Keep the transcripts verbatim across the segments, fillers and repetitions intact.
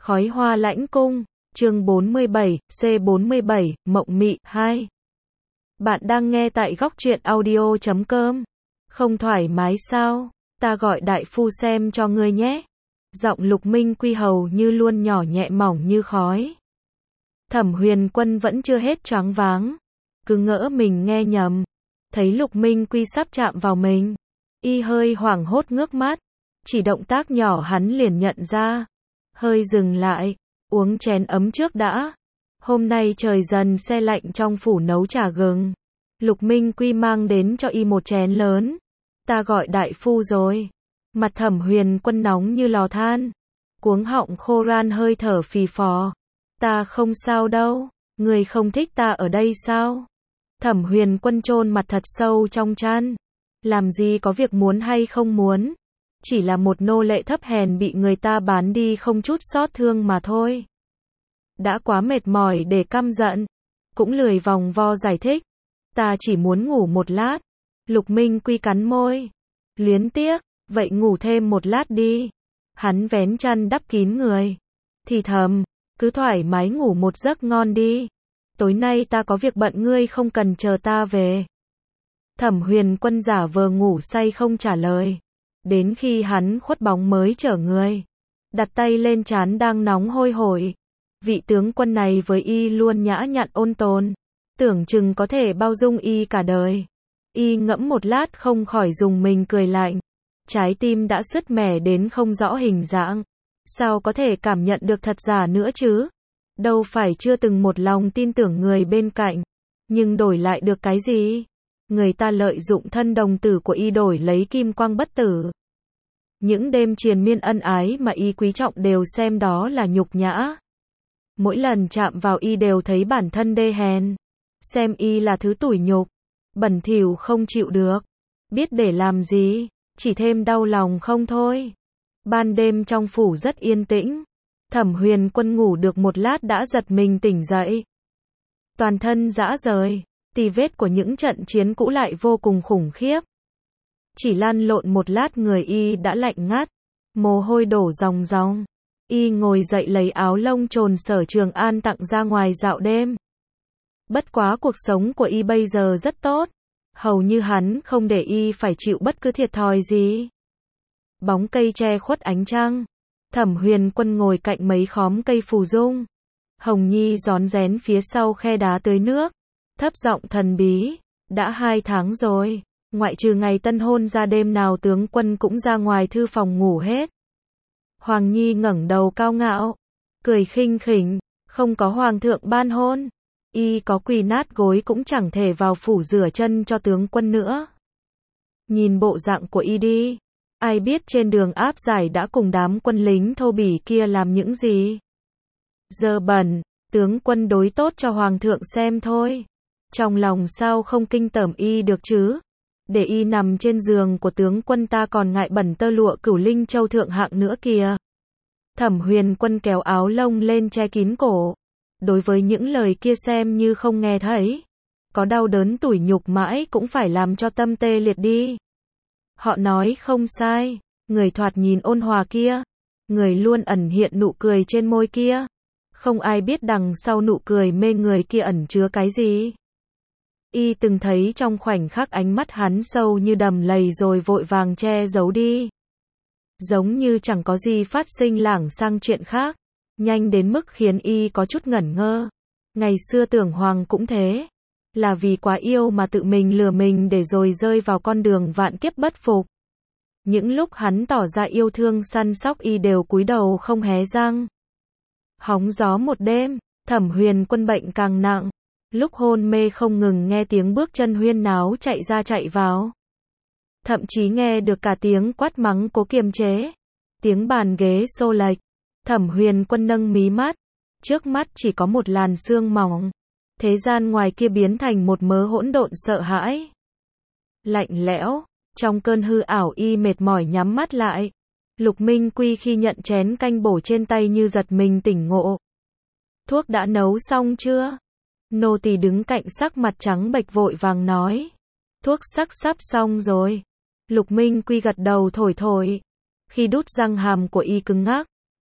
Khói hoa lãnh cung, chương bốn mươi bảy, C bốn mươi bảy, Mộng Mị, hai. Bạn đang nghe tại góc truyện audio chấm com. Không thoải mái sao? Ta gọi đại phu xem cho ngươi nhé. Giọng Lục Minh Quy hầu như luôn nhỏ nhẹ mỏng như khói. Thẩm Huyền Quân vẫn chưa hết choáng váng. Cứ ngỡ mình nghe nhầm. Thấy Lục Minh Quy sắp chạm vào mình. Y hơi hoảng hốt ngước mắt. Chỉ động tác nhỏ hắn liền nhận ra. Hơi dừng lại. Uống chén ấm trước đã. Hôm nay trời dần se lạnh, trong phủ nấu trà gừng. Lục Minh Quy mang đến cho y một chén lớn. Ta gọi đại phu rồi. Mặt Thẩm Huyền Quân nóng như lò than. Cuống họng khô ran, hơi thở phì phò. Ta không sao đâu. Người không thích ta ở đây sao? Thẩm Huyền Quân chôn mặt thật sâu trong chăn. Làm gì có việc muốn hay không muốn. Chỉ là một nô lệ thấp hèn bị người ta bán đi không chút xót thương mà thôi. Đã quá mệt mỏi để căm giận. Cũng lười vòng vo giải thích. Ta chỉ muốn ngủ một lát. Lục Minh Quy cắn môi. Luyến tiếc, vậy ngủ thêm một lát đi. Hắn vén chăn đắp kín người. Thì thầm, cứ thoải mái ngủ một giấc ngon đi. Tối nay ta có việc bận, ngươi không cần chờ ta về. Thẩm Huyền Quân giả vờ ngủ say không trả lời. Đến khi hắn khuất bóng mới trở người. Đặt tay lên trán đang nóng hôi hổi. Vị tướng quân này với y luôn nhã nhặn ôn tồn. Tưởng chừng có thể bao dung y cả đời. Y ngẫm một lát không khỏi dùng mình cười lạnh. Trái tim đã sứt mẻ đến không rõ hình dạng. Sao có thể cảm nhận được thật giả nữa chứ? Đâu phải chưa từng một lòng tin tưởng người bên cạnh. Nhưng đổi lại được cái gì? Người ta lợi dụng thân đồng tử của y đổi lấy kim quang bất tử. Những đêm triền miên ân ái mà y quý trọng đều xem đó là nhục nhã. Mỗi lần chạm vào y đều thấy bản thân đê hèn. Xem y là thứ tủi nhục. Bẩn thỉu không chịu được. Biết để làm gì, chỉ thêm đau lòng không thôi. Ban đêm trong phủ rất yên tĩnh. Thẩm Huyền Quân ngủ được một lát đã giật mình tỉnh dậy. Toàn thân rã rời. Tì vết của những trận chiến cũ lại vô cùng khủng khiếp. Chỉ lăn lộn một lát người y đã lạnh ngắt. Mồ hôi đổ ròng ròng. Y ngồi dậy lấy áo lông trồn Sở Trường An tặng ra ngoài dạo đêm. Bất quá cuộc sống của y bây giờ rất tốt. Hầu như hắn không để y phải chịu bất cứ thiệt thòi gì. Bóng cây che khuất ánh trăng. Thẩm Huyền Quân ngồi cạnh mấy khóm cây phù dung. Hồng Nhi rón rén phía sau khe đá tưới nước. Thấp giọng thần bí. Đã hai tháng rồi. Ngoại trừ ngày tân hôn ra, đêm nào tướng quân cũng ra ngoài thư phòng ngủ hết. Hoàng Nhi ngẩng đầu cao ngạo. Cười khinh khỉnh. Không có hoàng thượng ban hôn. Y có quỳ nát gối cũng chẳng thể vào phủ rửa chân cho tướng quân nữa. Nhìn bộ dạng của y đi. Ai biết trên đường áp giải đã cùng đám quân lính thô bỉ kia làm những gì. Dơ bẩn. Tướng quân đối tốt cho hoàng thượng xem thôi. Trong lòng sao không kinh tởm y được chứ? Để y nằm trên giường của tướng quân ta còn ngại bẩn tơ lụa Cửu Linh Châu thượng hạng nữa kìa. Thẩm Huyền Quân kéo áo lông lên che kín cổ. Đối với những lời kia xem như không nghe thấy. Có đau đớn tủi nhục mãi cũng phải làm cho tâm tê liệt đi. Họ nói không sai. Người thoạt nhìn ôn hòa kia. Người luôn ẩn hiện nụ cười trên môi kia. Không ai biết đằng sau nụ cười mê người kia ẩn chứa cái gì. Y từng thấy trong khoảnh khắc ánh mắt hắn sâu như đầm lầy rồi vội vàng che giấu đi. Giống như chẳng có gì phát sinh, lảng sang chuyện khác. Nhanh đến mức khiến y có chút ngẩn ngơ. Ngày xưa Tưởng Hoàng cũng thế. Là vì quá yêu mà tự mình lừa mình để rồi rơi vào con đường vạn kiếp bất phục. Những lúc hắn tỏ ra yêu thương săn sóc y đều cúi đầu không hé răng. Hóng gió một đêm, Thẩm Huyền Quân bệnh càng nặng. Lúc hôn mê không ngừng nghe tiếng bước chân huyên náo chạy ra chạy vào. Thậm chí nghe được cả tiếng quát mắng cố kiềm chế. Tiếng bàn ghế xô lệch. Thẩm Huyền Quân nâng mí mắt. Trước mắt chỉ có một làn sương mỏng. Thế gian ngoài kia biến thành một mớ hỗn độn sợ hãi. Lạnh lẽo. Trong cơn hư ảo y mệt mỏi nhắm mắt lại. Lục Minh Quy khi nhận chén canh bổ trên tay như giật mình tỉnh ngộ. Thuốc đã nấu xong chưa? Nô tỳ đứng cạnh sắc mặt trắng bệch vội vàng nói. Thuốc sắc sắp xong rồi. Lục Minh Quy gật đầu thổi thổi. Khi đút răng hàm của y cứng ngắc.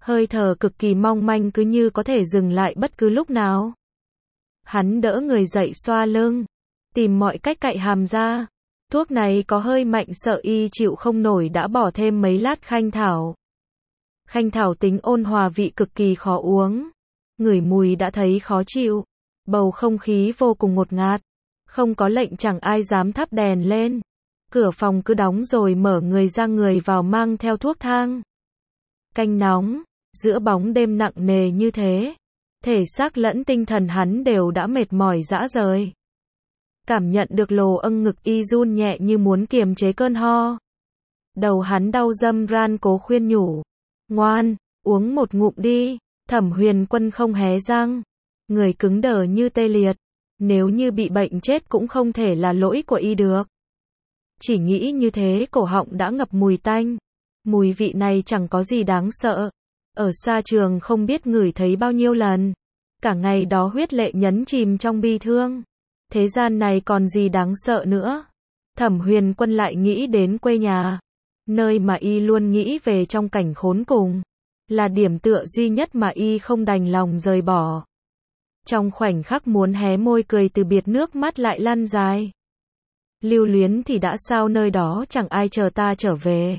hơi thở cực kỳ mong manh cứ như có thể dừng lại bất cứ lúc nào. Hắn đỡ người dậy xoa lưng, tìm mọi cách cạy hàm ra. Thuốc này có hơi mạnh sợ y chịu không nổi đã bỏ thêm mấy lát khanh thảo. Khanh thảo tính ôn hòa vị cực kỳ khó uống. Ngửi mùi đã thấy khó chịu. Bầu không khí vô cùng ngột ngạt. Không có lệnh chẳng ai dám thắp đèn lên. Cửa phòng cứ đóng rồi mở người ra người vào mang theo thuốc thang. Canh nóng, giữa bóng đêm nặng nề như thế. Thể xác lẫn tinh thần hắn đều đã mệt mỏi rã rời. Cảm nhận được lồ âng ngực y run nhẹ như muốn kiềm chế cơn ho. Đầu hắn đau dâm ran cố khuyên nhủ. Ngoan, uống một ngụm đi. Thẩm Huyền Quân không hé răng. Người cứng đờ như tê liệt. Nếu như bị bệnh chết cũng không thể là lỗi của y được. Chỉ nghĩ như thế cổ họng đã ngập mùi tanh. Mùi vị này chẳng có gì đáng sợ. Ở xa trường không biết ngửi thấy bao nhiêu lần. Cả ngày đó huyết lệ nhấn chìm trong bi thương. Thế gian này còn gì đáng sợ nữa. Thẩm Huyền Quân lại nghĩ đến quê nhà. Nơi mà y luôn nghĩ về trong cảnh khốn cùng. Là điểm tựa duy nhất mà y không đành lòng rời bỏ. Trong khoảnh khắc muốn hé môi cười từ biệt nước mắt lại lăn dài. Lưu luyến thì đã sao nơi đó chẳng ai chờ ta trở về.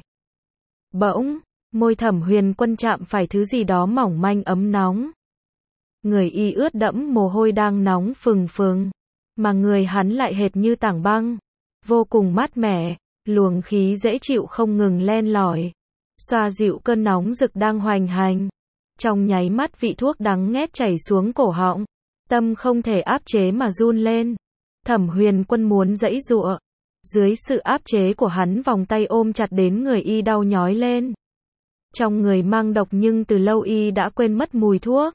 Bỗng, môi Thẩm Huyền Quân chạm phải thứ gì đó mỏng manh ấm nóng. Người y ướt đẫm mồ hôi đang nóng phừng phừng. Mà người hắn lại hệt như tảng băng. Vô cùng mát mẻ, luồng khí dễ chịu không ngừng len lỏi. Xoa dịu cơn nóng rực đang hoành hành. Trong nháy mắt vị thuốc đắng nghét chảy xuống cổ họng. Tâm không thể áp chế mà run lên. Thẩm Huyền Quân muốn giãy giụa. Dưới sự áp chế của hắn vòng tay ôm chặt đến người y đau nhói lên. Trong người mang độc nhưng từ lâu y đã quên mất mùi thuốc.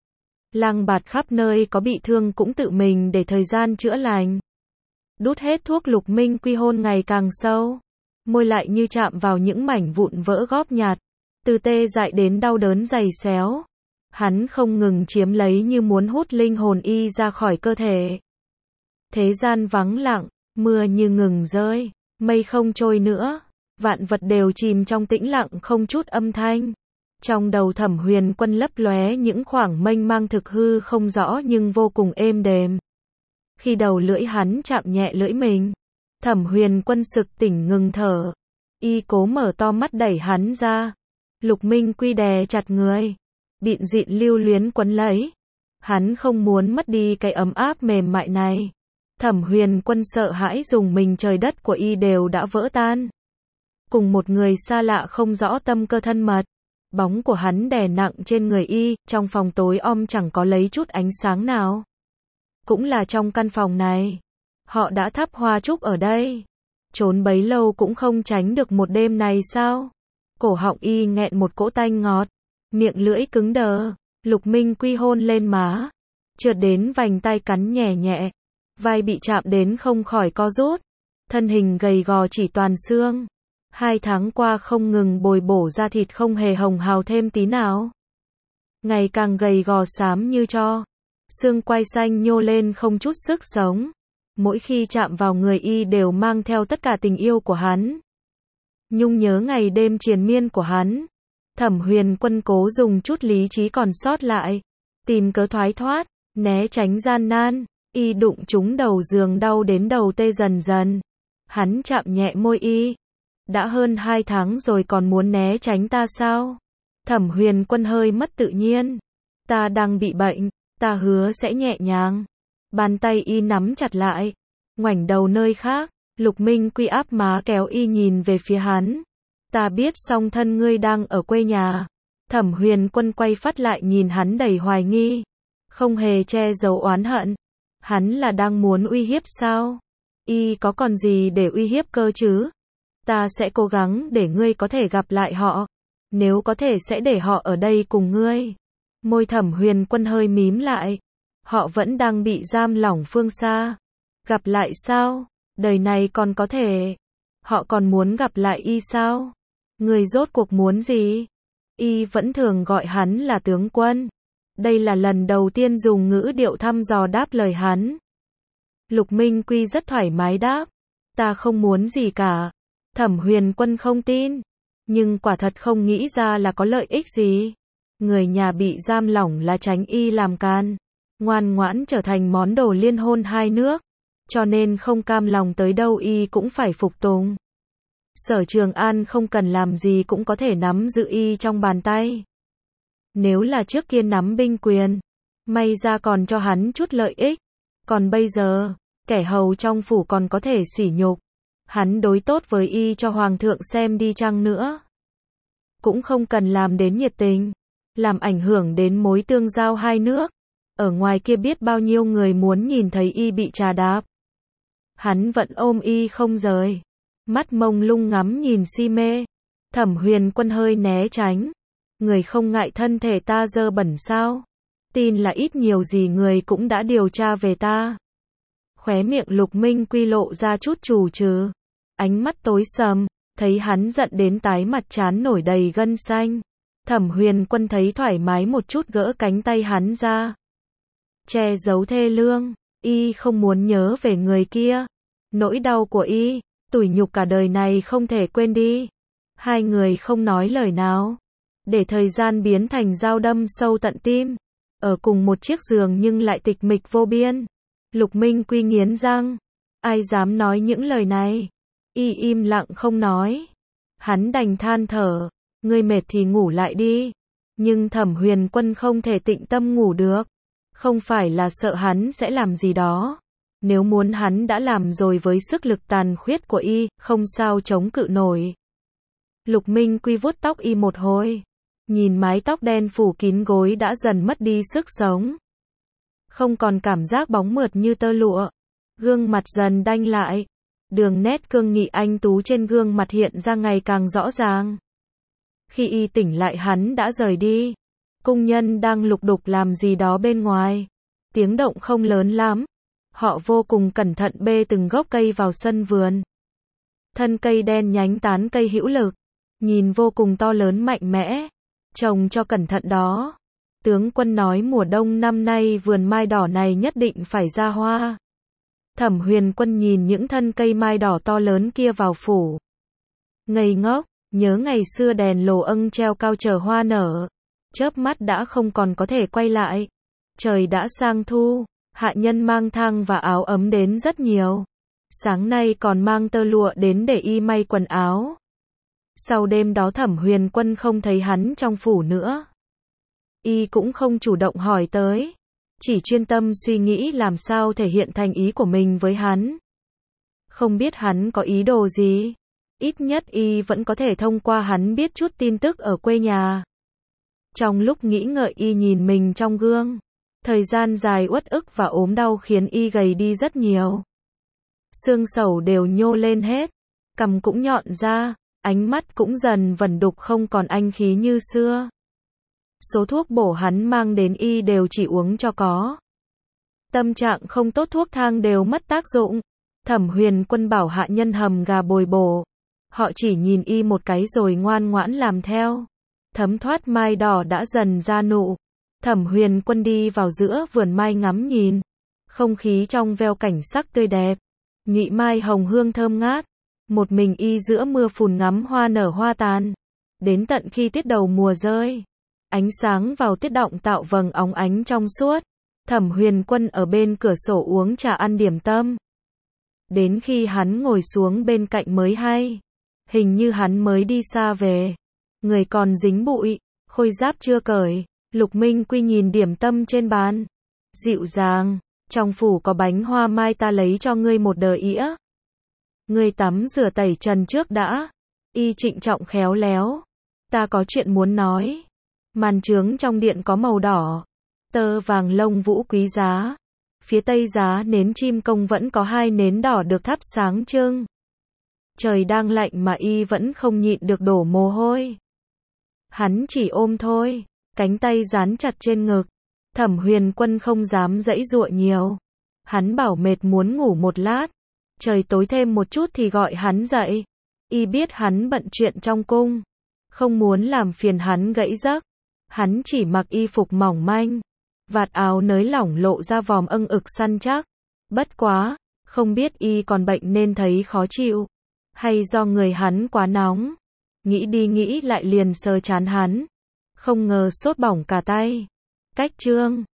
Lang bạt khắp nơi có bị thương cũng tự mình để thời gian chữa lành. Đút hết thuốc Lục Minh Quy hôn ngày càng sâu. Môi lại như chạm vào những mảnh vụn vỡ góp nhặt. Từ tê dại đến đau đớn dày xéo. Hắn không ngừng chiếm lấy như muốn hút linh hồn y ra khỏi cơ thể. Thế gian vắng lặng, mưa như ngừng rơi, mây không trôi nữa. Vạn vật đều chìm trong tĩnh lặng không chút âm thanh. Trong đầu Thẩm Huyền Quân lấp lóe những khoảng mênh mang thực hư không rõ nhưng vô cùng êm đềm. Khi đầu lưỡi hắn chạm nhẹ lưỡi mình, Thẩm Huyền Quân sực tỉnh ngừng thở. Y cố mở to mắt đẩy hắn ra. Lục Minh Quy đè chặt người. Bịn dịn lưu luyến quấn lấy. Hắn không muốn mất đi cái ấm áp mềm mại này. Thẩm Huyền Quân sợ hãi dùng mình trời đất của y đều đã vỡ tan. Cùng một người xa lạ không rõ tâm cơ thân mật. Bóng của hắn đè nặng trên người y, trong phòng tối om chẳng có lấy chút ánh sáng nào. Cũng là trong căn phòng này. Họ đã thắp hoa trúc ở đây. Trốn bấy lâu cũng không tránh được một đêm này sao? Cổ họng y nghẹn một cỗ tanh ngọt. Miệng lưỡi cứng đờ. Lục Minh Quy hôn lên má. Trượt đến vành tay cắn nhẹ nhẹ. Vai bị chạm đến không khỏi co rút. Thân hình gầy gò chỉ toàn xương. Hai tháng qua không ngừng bồi bổ da thịt không hề hồng hào thêm tí nào. Ngày càng gầy gò xám như tro. Xương quai xanh nhô lên không chút sức sống. Mỗi khi chạm vào người y đều mang theo tất cả tình yêu của hắn. Nhung nhớ ngày đêm triền miên của hắn. Thẩm Huyền Quân cố dùng chút lý trí còn sót lại. Tìm cớ thoái thoát, né tránh gian nan. Y đụng trúng đầu giường đau đến đầu tê dần dần. Hắn chạm nhẹ môi y. Đã hơn hai tháng rồi còn muốn né tránh ta sao? Thẩm Huyền Quân hơi mất tự nhiên. Ta đang bị bệnh, ta hứa sẽ nhẹ nhàng. Bàn tay y nắm chặt lại. Ngoảnh đầu nơi khác, Lục Minh Quy áp má kéo y nhìn về phía hắn. Ta biết song thân ngươi đang ở quê nhà. Thẩm Huyền Quân quay phát lại nhìn hắn đầy hoài nghi. Không hề che giấu oán hận. Hắn là đang muốn uy hiếp sao? Y có còn gì để uy hiếp cơ chứ? Ta sẽ cố gắng để ngươi có thể gặp lại họ. Nếu có thể sẽ để họ ở đây cùng ngươi. Môi Thẩm Huyền Quân hơi mím lại. Họ vẫn đang bị giam lỏng phương xa. Gặp lại sao? Đời này còn có thể. Họ còn muốn gặp lại y sao? Ngươi rốt cuộc muốn gì? Y vẫn thường gọi hắn là tướng quân. Đây là lần đầu tiên dùng ngữ điệu thăm dò đáp lời hắn. Lục Minh Quy rất thoải mái đáp. Ta không muốn gì cả. Thẩm Huyền Quân không tin. Nhưng quả thật không nghĩ ra là có lợi ích gì. Người nhà bị giam lỏng là tránh y làm can, ngoan ngoãn trở thành món đồ liên hôn hai nước, cho nên không cam lòng tới đâu y cũng phải phục tùng. Sở Trường An không cần làm gì cũng có thể nắm giữ y trong bàn tay. Nếu là trước kia nắm binh quyền, may ra còn cho hắn chút lợi ích, còn bây giờ, kẻ hầu trong phủ còn có thể sỉ nhục. Hắn đối tốt với y cho hoàng thượng xem đi chăng nữa, cũng không cần làm đến nhiệt tình, làm ảnh hưởng đến mối tương giao hai nước. Ở ngoài kia biết bao nhiêu người muốn nhìn thấy y bị trà đạp. Hắn vẫn ôm y không rời, mắt mông lung ngắm nhìn si mê. Thẩm Huyền Quân hơi né tránh. Người không ngại thân thể ta dơ bẩn sao? Tin là ít nhiều gì người cũng đã điều tra về ta. Khóe miệng Lục Minh Quy lộ ra chút trù trừ. Ánh mắt tối sầm, thấy hắn giận đến tái mặt trán nổi đầy gân xanh. Thẩm Huyền Quân thấy thoải mái một chút gỡ cánh tay hắn ra. Che giấu thê lương, y không muốn nhớ về người kia. Nỗi đau của y, tủi nhục cả đời này không thể quên đi. Hai người không nói lời nào, để thời gian biến thành dao đâm sâu tận tim. Ở cùng một chiếc giường nhưng lại tịch mịch vô biên. Lục Minh Quy nghiến răng, ai dám nói những lời này. Y im lặng không nói. Hắn đành than thở, ngươi mệt thì ngủ lại đi. Nhưng Thẩm Huyền Quân không thể tịnh tâm ngủ được. Không phải là sợ hắn sẽ làm gì đó. Nếu muốn hắn đã làm rồi, với sức lực tàn khuyết của y, không sao chống cự nổi. Lục Minh Quy vuốt tóc y một hồi. Nhìn mái tóc đen phủ kín gối đã dần mất đi sức sống. Không còn cảm giác bóng mượt như tơ lụa. Gương mặt dần đanh lại. Đường nét cương nghị anh tú trên gương mặt hiện ra ngày càng rõ ràng. Khi y tỉnh lại hắn đã rời đi. Cung nhân đang lục đục làm gì đó bên ngoài. Tiếng động không lớn lắm. Họ vô cùng cẩn thận bê từng gốc cây vào sân vườn. Thân cây đen nhánh tán cây hữu lực. Nhìn vô cùng to lớn mạnh mẽ. Trồng cho cẩn thận đó. Tướng quân nói mùa đông năm nay vườn mai đỏ này nhất định phải ra hoa. Thẩm Huyền Quân nhìn những thân cây mai đỏ to lớn kia vào phủ. Ngây ngốc, nhớ ngày xưa đèn lồ âng treo cao chờ hoa nở. Chớp mắt đã không còn có thể quay lại. Trời đã sang thu, hạ nhân mang thang và áo ấm đến rất nhiều. Sáng nay còn mang tơ lụa đến để y may quần áo. Sau đêm đó Thẩm Huyền Quân không thấy hắn trong phủ nữa. Y cũng không chủ động hỏi tới, chỉ chuyên tâm suy nghĩ làm sao thể hiện thành ý của mình với hắn. Không biết hắn có ý đồ gì, ít nhất y vẫn có thể thông qua hắn biết chút tin tức ở quê nhà. Trong lúc nghĩ ngợi y nhìn mình trong gương, thời gian dài uất ức và ốm đau khiến y gầy đi rất nhiều. Xương sẩu đều nhô lên hết, cằm cũng nhọn ra, ánh mắt cũng dần vẩn đục không còn anh khí như xưa. Số thuốc bổ hắn mang đến y đều chỉ uống cho có. Tâm trạng không tốt thuốc thang đều mất tác dụng. Thẩm Huyền Quân bảo hạ nhân hầm gà bồi bổ. Họ chỉ nhìn y một cái rồi ngoan ngoãn làm theo. Thấm thoát mai đỏ đã dần ra nụ. Thẩm Huyền Quân đi vào giữa vườn mai ngắm nhìn. Không khí trong veo cảnh sắc tươi đẹp. Nhụy mai hồng hương thơm ngát. Một mình y giữa mưa phùn ngắm hoa nở hoa tàn. Đến tận khi tiết đầu mùa rơi. Ánh sáng vào tiết động tạo vầng óng ánh trong suốt. Thẩm Huyền Quân ở bên cửa sổ uống trà ăn điểm tâm. Đến khi hắn ngồi xuống bên cạnh mới hay. Hình như hắn mới đi xa về. Người còn dính bụi, khôi giáp chưa cởi. Lục Minh Quy nhìn điểm tâm trên bàn. Dịu dàng, trong phủ có bánh hoa mai ta lấy cho ngươi một đờ ĩa. Ngươi tắm rửa tẩy trần trước đã. Y trịnh trọng khéo léo. Ta có chuyện muốn nói. Màn trướng trong điện có màu đỏ, tơ vàng lông vũ quý giá. Phía tây giá nến chim công vẫn có hai nến đỏ được thắp sáng trưng. Trời đang lạnh mà y vẫn không nhịn được đổ mồ hôi. Hắn chỉ ôm thôi, cánh tay dán chặt trên ngực. Thẩm Huyền Quân không dám giãy giụa nhiều. Hắn bảo mệt muốn ngủ một lát. Trời tối thêm một chút thì gọi hắn dậy. Y biết hắn bận chuyện trong cung, không muốn làm phiền hắn gãy giấc. Hắn chỉ mặc y phục mỏng manh, vạt áo nới lỏng lộ ra vòm âng ực săn chắc. Bất quá, không biết y còn bệnh nên thấy khó chịu, hay do người hắn quá nóng. Nghĩ đi nghĩ lại liền sờ trán hắn. Không ngờ sốt bỏng cả tay. Cách chương